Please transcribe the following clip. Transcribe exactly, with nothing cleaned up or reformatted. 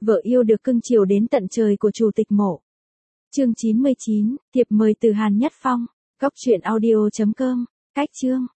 Vợ yêu được cưng chiều đến tận trời của Chủ tịch Mộ. Chương chín mươi chín, thiệp mời từ Hàn Nhất Phong. Góc truyện audio chấm com. Cách chương.